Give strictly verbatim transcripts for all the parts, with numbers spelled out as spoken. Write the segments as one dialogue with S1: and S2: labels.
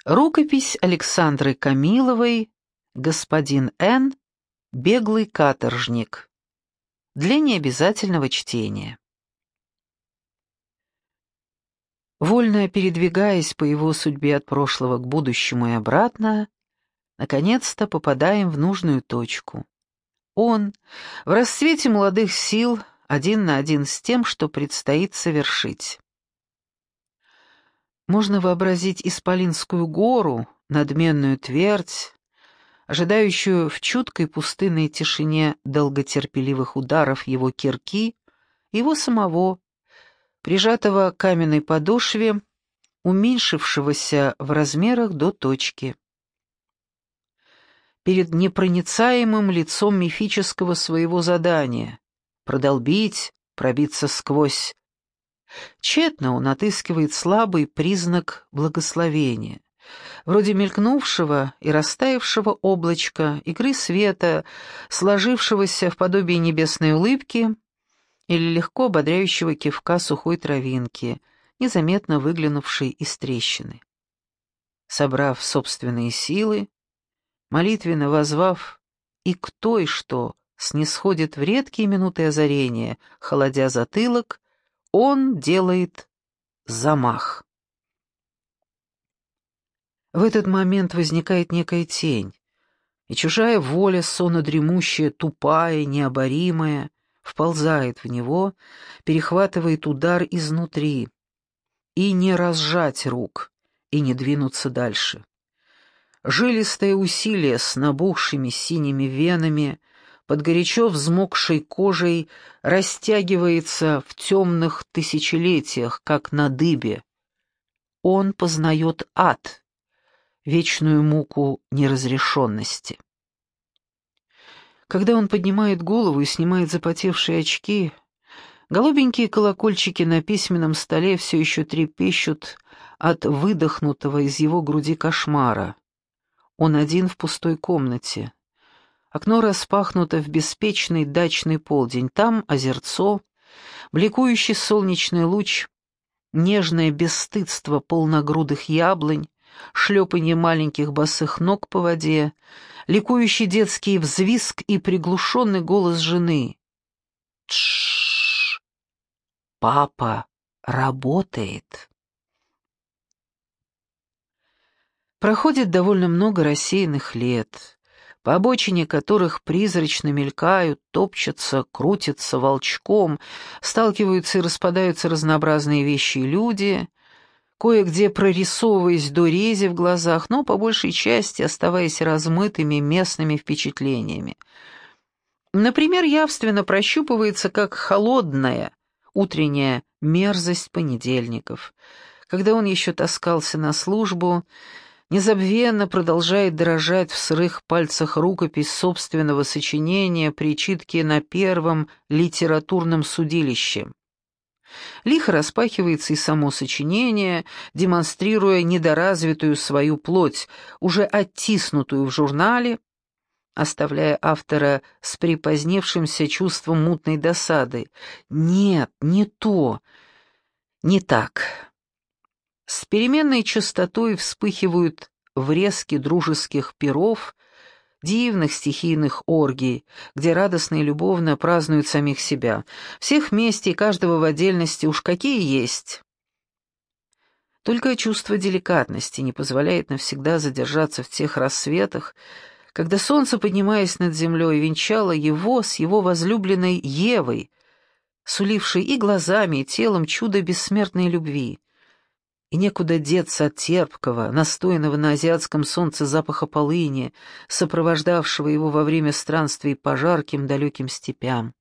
S1: Рукопись Александры Камиловой «Господин Н. Беглый каторжник». Для необязательного чтения. Вольно передвигаясь по его судьбе от прошлого к будущему и обратно, наконец-то попадаем в нужную точку. Он, в расцвете молодых сил, один на один с тем, что предстоит совершить. Можно вообразить Исполинскую гору, надменную твердь, ожидающую в чуткой пустынной тишине долготерпеливых ударов его кирки, его самого, прижатого к каменной подошве, уменьшившегося в размерах до точки. Перед непроницаемым лицом мифического своего задания — продолбить, пробиться сквозь. Тщетно он отыскивает слабый признак благословения, вроде мелькнувшего и растаявшего облачка, игры света, сложившегося в подобие небесной улыбки или легко ободряющего кивка сухой травинки, незаметно выглянувшей из трещины. Собрав собственные силы, молитвенно воззвав и кто и что снисходит в редкие минуты озарения, холодя затылок, он делает замах. В этот момент возникает некая тень, и чужая воля, сонно-дремущая, тупая, необоримая, вползает в него, перехватывает удар изнутри, и не разжать рук, и не двинуться дальше. Жилистое усилие с набухшими синими венами, под горячо взмокшей кожей растягивается в темных тысячелетиях, как на дыбе. Он познает ад, вечную муку неразрешенности. Когда он поднимает голову и снимает запотевшие очки, голубенькие колокольчики на письменном столе все еще трепещут от выдохнутого из его груди кошмара. Он один в пустой комнате. Окно распахнуто в беспечный дачный полдень. Там озерцо, бликующий солнечный луч, нежное бесстыдство полногрудых яблонь, шлепанье маленьких босых ног по воде, ликующий детский взвизг и приглушенный голос жены. «Тш! Папа работает!» Проходит довольно много рассеянных лет, по обочине которых призрачно мелькают, топчутся, крутятся волчком, сталкиваются и распадаются разнообразные вещи и люди, кое-где прорисовываясь до рези в глазах, но по большей части оставаясь размытыми местными впечатлениями. Например, явственно прощупывается, как холодная утренняя мерзость понедельников, когда он еще таскался на службу, незабвенно продолжает дрожать в сырых пальцах рукопись собственного сочинения при читке на первом литературном судилище. Лихо распахивается и само сочинение, демонстрируя недоразвитую свою плоть, уже оттиснутую в журнале, оставляя автора с припоздневшимся чувством мутной досады. Нет, не то, не так. С переменной частотой вспыхивают врезки дружеских пиров, дивных стихийных оргий, где радостно и любовно празднуют самих себя. Всех вместе и каждого в отдельности уж какие есть. Только чувство деликатности не позволяет навсегда задержаться в тех рассветах, когда солнце, поднимаясь над землей, венчало его с его возлюбленной Евой, сулившей и глазами, и телом чудо бессмертной любви. И некуда деться от терпкого, настоянного на азиатском солнце запаха полыни, сопровождавшего его во время странствий по жарким далеким степям.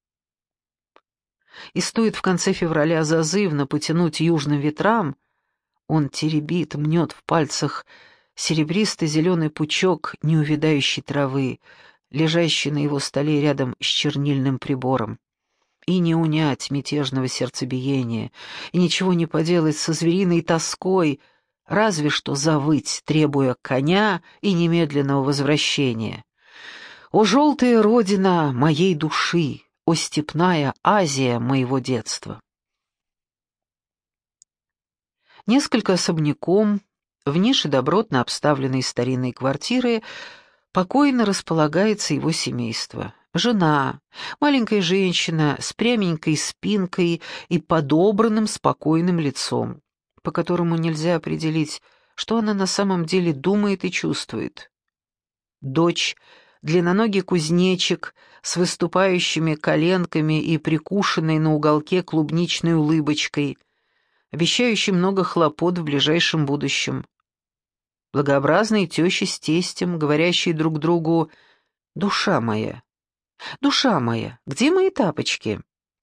S1: И стоит в конце февраля зазывно потянуть южным ветрам, он теребит, мнет в пальцах серебристо-зеленый пучок неувядающей травы, лежащий на его столе рядом с чернильным прибором. И не унять мятежного сердцебиения, и ничего не поделать со звериной тоской, разве что завыть, требуя коня и немедленного возвращения. «О, желтая родина моей души! О, степная Азия моего детства!» Несколько особняком, В нише добротно обставленной старинной квартиры покойно располагается его семейство. Жена, маленькая женщина с пряменькой спинкой и подобранным спокойным лицом, по которому нельзя определить, что она на самом деле думает и чувствует. Дочь, длинноногий кузнечик с выступающими коленками и прикушенной на уголке клубничной улыбочкой, обещающий много хлопот в ближайшем будущем. Благообразные тещи с тестем, говорящие друг другу: «Душа моя, душа моя, где мои тапочки?»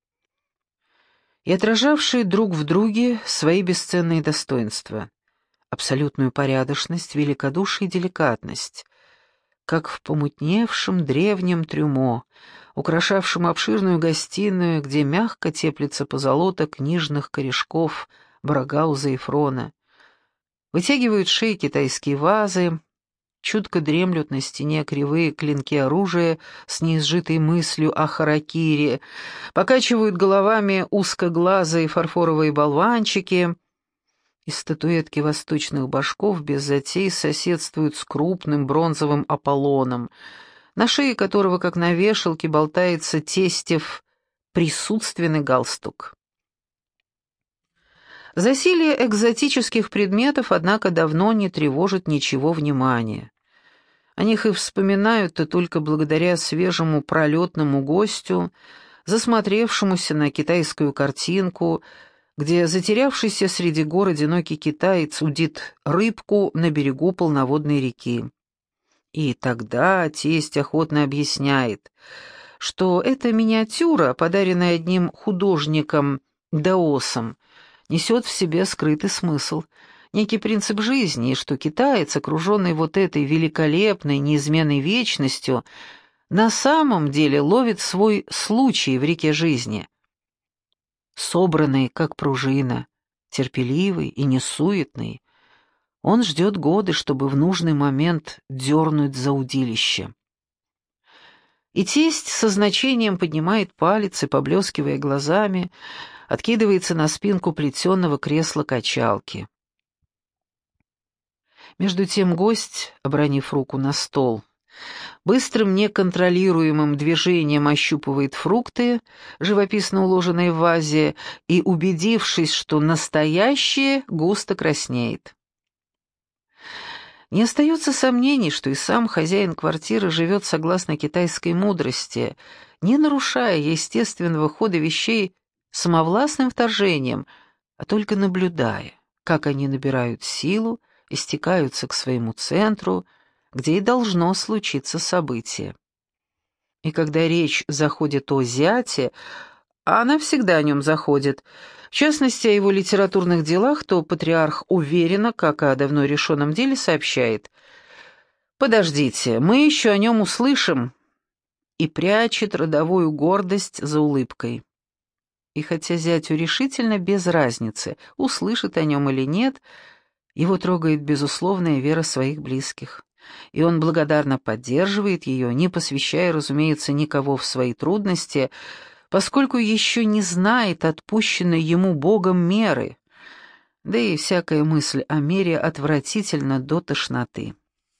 S1: И отражавшие друг в друге свои бесценные достоинства, абсолютную порядочность, великодушие и деликатность, как в помутневшем древнем трюмо, украшавшем обширную гостиную, где мягко теплится позолота книжных корешков Брагауза и Фрона. Вытягивают шеи китайские вазы, чутко дремлют на стене кривые клинки оружия с неизжитой мыслью о харакири, покачивают головами узкоглазые фарфоровые болванчики, и статуэтки восточных башков без затей соседствуют с крупным бронзовым Аполлоном, на шее которого, как на вешалке, болтается тестев присутственный галстук. Засилье экзотических предметов, однако, давно не тревожит ничего внимания. О них и вспоминают-то только благодаря свежему пролетному гостю, засмотревшемуся на китайскую картинку, где затерявшийся среди гор одинокий китаец удит рыбку на берегу полноводной реки. И тогда тесть охотно объясняет, что эта миниатюра, подаренная одним художником-даосом, несет в себе скрытый смысл, некий принцип жизни, и что китаец, окруженный вот этой великолепной, неизменной вечностью, на самом деле ловит свой случай в реке жизни. Собранный, как пружина, терпеливый и несуетный, он ждет годы, чтобы в нужный момент дернуть за удилище. И тесть со значением поднимает палец и, поблескивая глазами, откидывается на спинку плетеного кресла-качалки. Между тем гость, обронив руку на стол, быстрым неконтролируемым движением ощупывает фрукты, живописно уложенные в вазе, и, убедившись, что настоящее, густо краснеет. Не остается сомнений, что и сам хозяин квартиры живет согласно китайской мудрости, не нарушая естественного хода вещей самовластным вторжением, а только наблюдая, как они набирают силу и стекаются к своему центру, где и должно случиться событие. И когда речь заходит о зяте, а она всегда о нем заходит, в частности, о его литературных делах, то патриарх уверенно, как о давно решенном деле, сообщает: «Подождите, мы еще о нем услышим», и прячет родовую гордость за улыбкой. И хотя зятю решительно без разницы, услышит о нем или нет, его трогает безусловная вера своих близких, и он благодарно поддерживает ее, не посвящая, разумеется, никого в свои трудности, поскольку еще не знает отпущенной ему Богом меры, да и всякая мысль о мере отвратительна до тошноты.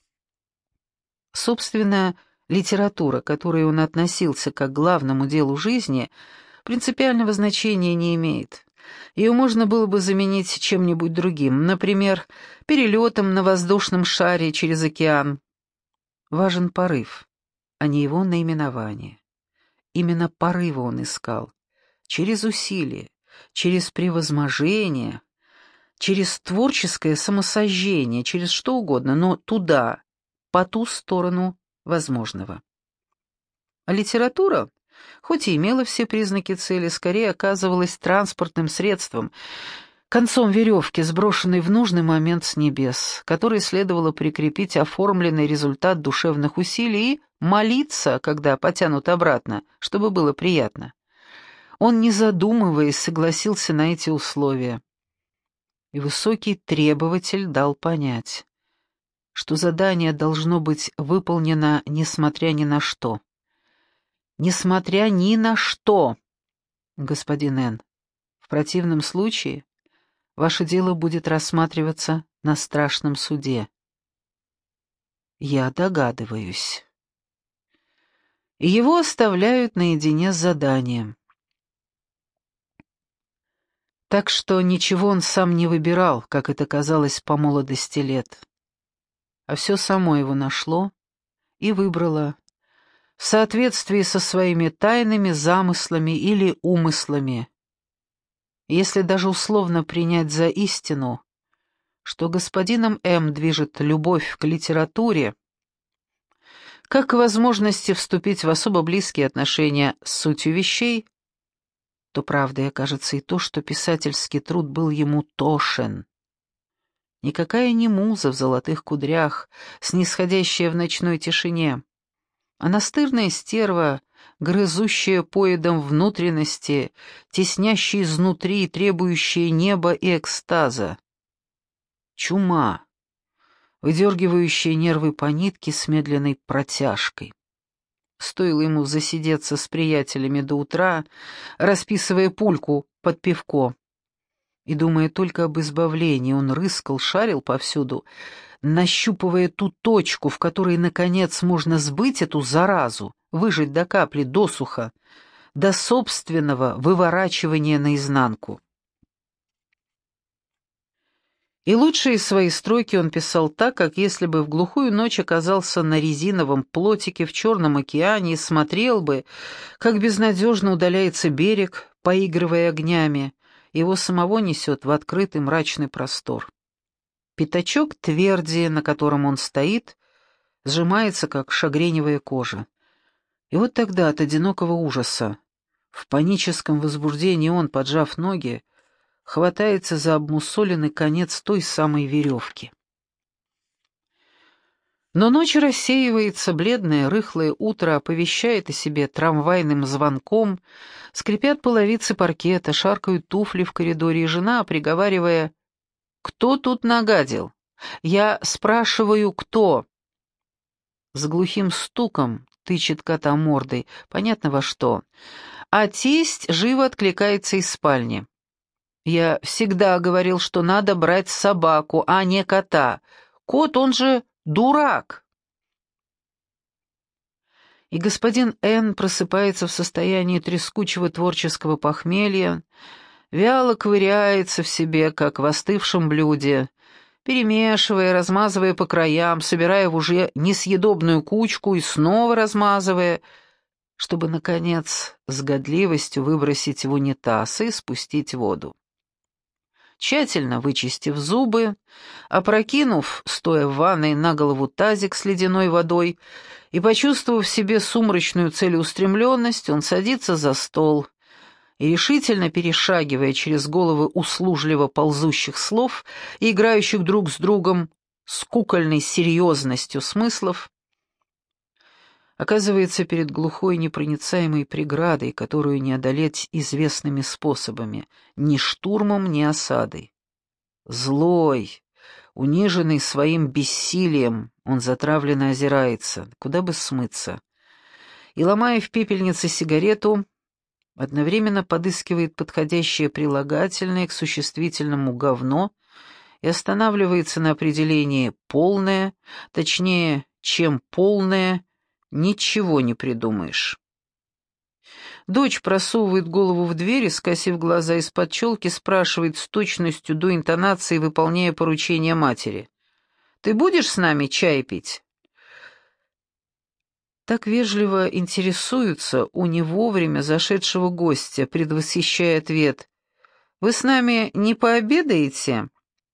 S1: Собственно, литература, к которой он относился как к главному делу жизни, принципиального значения не имеет. Ее можно было бы заменить чем-нибудь другим, например, перелетом на воздушном шаре через океан. Важен порыв, а не его наименование. Именно порыва он искал. Через усилие, через превозможение, через творческое самосожжение, через что угодно, но туда, по ту сторону возможного. А литература, хоть и имела все признаки цели, скорее оказывалась транспортным средством, концом веревки, сброшенной в нужный момент с небес, которой следовало прикрепить оформленный результат душевных усилий и молиться, когда потянут обратно, чтобы было приятно. Он, не задумываясь, согласился на эти условия. И высокий требователь дал понять, что задание должно быть выполнено несмотря ни на что. Несмотря ни на что, господин Н. В противном случае ваше дело будет рассматриваться на страшном суде? Я догадываюсь. И его оставляют наедине с заданием. Так что ничего он сам не выбирал, как это казалось по молодости лет. А все само его нашло и выбрало, в соответствии со своими тайными замыслами или умыслами. Если даже условно принять за истину, что господином М. движет любовь к литературе, как к возможности вступить в особо близкие отношения с сутью вещей, то правдой окажется и то, что писательский труд был ему тошен. Никакая не муза в золотых кудрях, снисходящая в ночной тишине, а настырная стерва, грызущая поедом внутренности, теснящая изнутри и требующая неба и экстаза. Чума, выдергивающая нервы по нитке с медленной протяжкой. Стоило ему засидеться с приятелями до утра, расписывая пульку под пивко. И, думая только об избавлении, он рыскал, шарил повсюду, нащупывая ту точку, в которой, наконец, можно сбыть эту заразу, выжать до капли, досуха, до собственного выворачивания наизнанку. И лучшие свои строки он писал так, как если бы в глухую ночь оказался на резиновом плотике в Черном океане и смотрел бы, как безнадежно удаляется берег, поигрывая огнями, его самого несет в открытый мрачный простор. Пятачок тверди, на котором он стоит, сжимается, как шагреневая кожа. И вот тогда от одинокого ужаса, в паническом возбуждении он, поджав ноги, хватается за обмусоленный конец той самой веревки. Но ночь рассеивается, бледное рыхлое утро оповещает о себе трамвайным звонком, скрипят половицы паркета, шаркают туфли в коридоре, и жена, приговаривая: «Кто тут нагадил? Я спрашиваю, кто?» С глухим стуком тычет кота мордой, понятно во что, а тесть живо откликается из спальни. «Я всегда говорил, что надо брать собаку, а не кота. Кот, он же дурак!» И господин Н. просыпается в состоянии трескучего творческого похмелья, вяло ковыряется в себе, как в остывшем блюде, перемешивая, размазывая по краям, собирая в уже несъедобную кучку и снова размазывая, чтобы, наконец, с годливостью выбросить в унитаз и спустить воду. Тщательно вычистив зубы, опрокинув, стоя в ванной, на голову тазик с ледяной водой и почувствовав в себе сумрачную целеустремленность, он садится за стол и, решительно перешагивая через головы услужливо ползущих слов и играющих друг с другом с кукольной серьезностью смыслов, оказывается перед глухой непроницаемой преградой, которую не одолеть известными способами, ни штурмом, ни осадой. Злой, униженный своим бессилием, он затравленно озирается, куда бы смыться, и, ломая в пепельнице сигарету, одновременно подыскивает подходящее прилагательное к существительному «говно» и останавливается на определении «полное», точнее, чем «полное», ничего не придумаешь. Дочь просовывает голову в дверь и, скосив глаза из-под челки, спрашивает с точностью до интонации, выполняя поручение матери: «Ты будешь с нами чай пить?» Так вежливо интересуются у не вовремя зашедшего гостя, предвосхищая ответ: «Вы с нами не пообедаете?»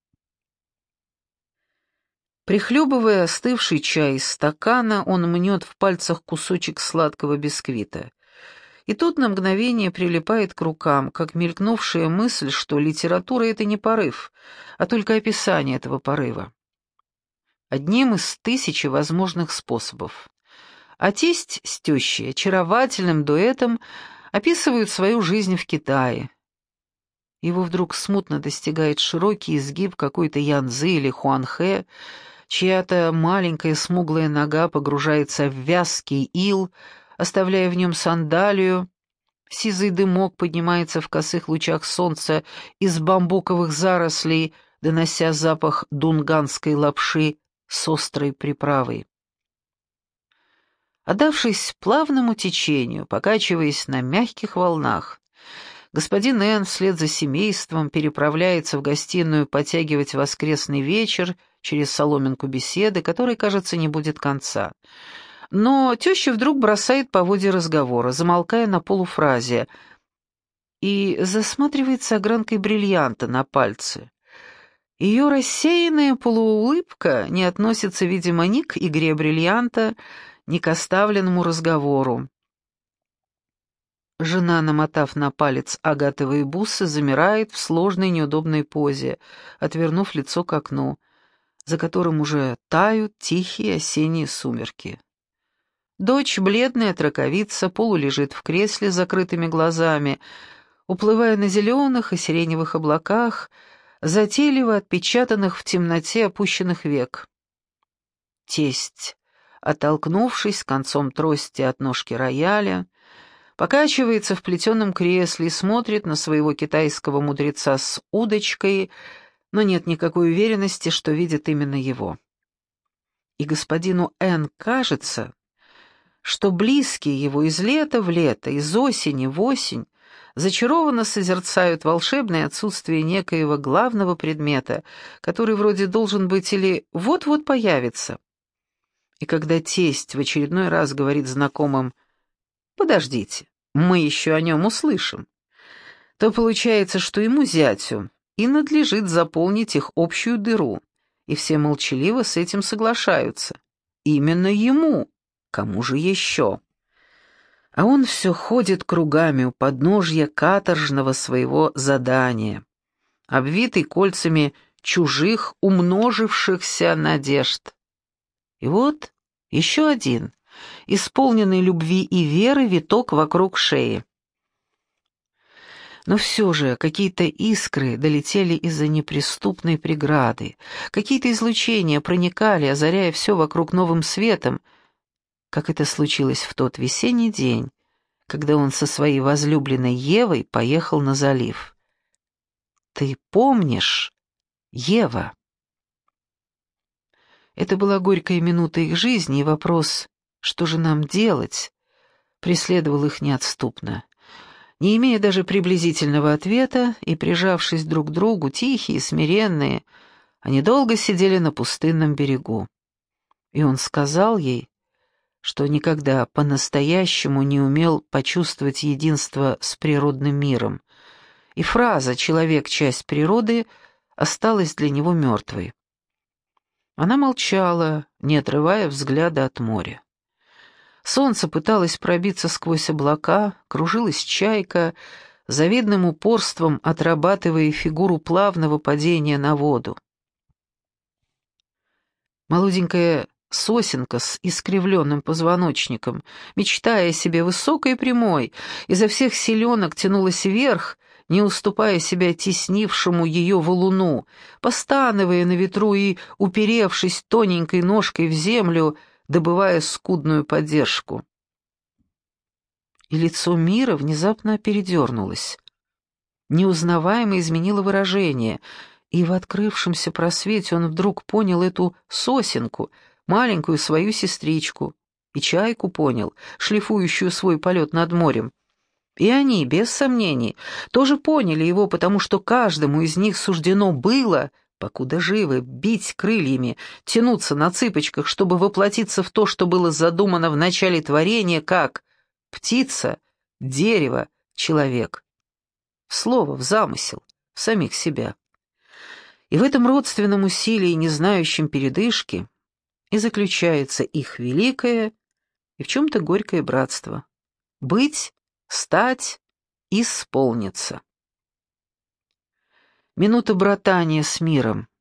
S1: Прихлебывая остывший чай из стакана, он мнет в пальцах кусочек сладкого бисквита. И тут на мгновение прилипает к рукам, как мелькнувшая мысль, что литература — это не порыв, а только описание этого порыва. Одним из тысячи возможных способов. А тесть с тещей очаровательным дуэтом описывают свою жизнь в Китае. Его вдруг смутно достигает широкий изгиб какой-то Янцзы или Хуанхэ, чья-то маленькая смуглая нога погружается в вязкий ил, оставляя в нем сандалию, сизый дымок поднимается в косых лучах солнца из бамбуковых зарослей донося запах дунганской лапши с острой приправой. Отдавшись плавному течению, покачиваясь на мягких волнах, господин Н вслед за семейством переправляется в гостиную потягивать воскресный вечер через соломинку беседы, которой, кажется, не будет конца. Но теща вдруг бросает поводья разговора, замолкая на полуфразе, и засматривается огранкой бриллианта на пальце. Ее рассеянная полуулыбка не относится, видимо, ни к игре бриллианта, ни к оставленному разговору. Жена, намотав на палец агатовые бусы, замирает в сложной неудобной позе, отвернув лицо к окну, за которым уже тают тихие осенние сумерки. Дочь, бледная траковица, полулежит в кресле с закрытыми глазами, уплывая на зеленых и сиреневых облаках, затейливо отпечатанных в темноте опущенных век. Тесть, оттолкнувшись концом трости от ножки рояля, покачивается в плетеном кресле и смотрит на своего китайского мудреца с удочкой, но нет никакой уверенности, что видит именно его. И господину Н кажется, что близкие его из лета в лето, из осени в осень зачарованно созерцают волшебное отсутствие некоего главного предмета, который вроде должен быть или вот-вот появится. И когда тесть в очередной раз говорит знакомым «Подождите, мы еще о нем услышим», то получается, что ему, зятю, и надлежит заполнить их общую дыру, и все молчаливо с этим соглашаются. Именно ему, кому же еще? А он все ходит кругами у подножья каторжного своего задания, обвитый кольцами чужих, умножившихся надежд. И вот еще один, исполненный любви и веры, виток вокруг шеи. Но все же какие-то искры долетели из-за неприступной преграды, какие-то излучения проникали, озаряя все вокруг новым светом, как это случилось в тот весенний день, когда он со своей возлюбленной Евой поехал на залив. «Ты помнишь, Ева?» Это была горькая минута их жизни, и вопрос «что же нам делать?» преследовал их неотступно. Не имея даже приблизительного ответа и прижавшись друг к другу, тихие, смиренные, они долго сидели на пустынном берегу. И он сказал ей, что никогда по-настоящему не умел почувствовать единство с природным миром, и фраза «человек — часть природы» осталась для него мертвой. Она молчала, не отрывая взгляда от моря. Солнце пыталось пробиться сквозь облака, кружилась чайка, завидным упорством отрабатывая фигуру плавного падения на воду. Молоденькая сосенка с искривленным позвоночником, мечтая о себе высокой и прямой, изо всех силенок тянулась вверх, не уступая себя теснившему ее валуну, постановая на ветру и уперевшись тоненькой ножкой в землю, добывая скудную поддержку. И лицо мира внезапно передернулось. Неузнаваемо изменило выражение, и в открывшемся просвете он вдруг понял эту сосенку, маленькую свою сестричку, и чайку понял, шлифующую свой полет над морем. И они, без сомнений, тоже поняли его, потому что каждому из них суждено было, покуда живы, бить крыльями, тянуться на цыпочках, чтобы воплотиться в то, что было задумано в начале творения, как птица, дерево, человек. В слово, в замысел, в самих себя. И в этом родственном усилии, не знающем передышки, и заключается их великое и в чем-то горькое братство. Быть, стать, исполниться. Минута братания с миром,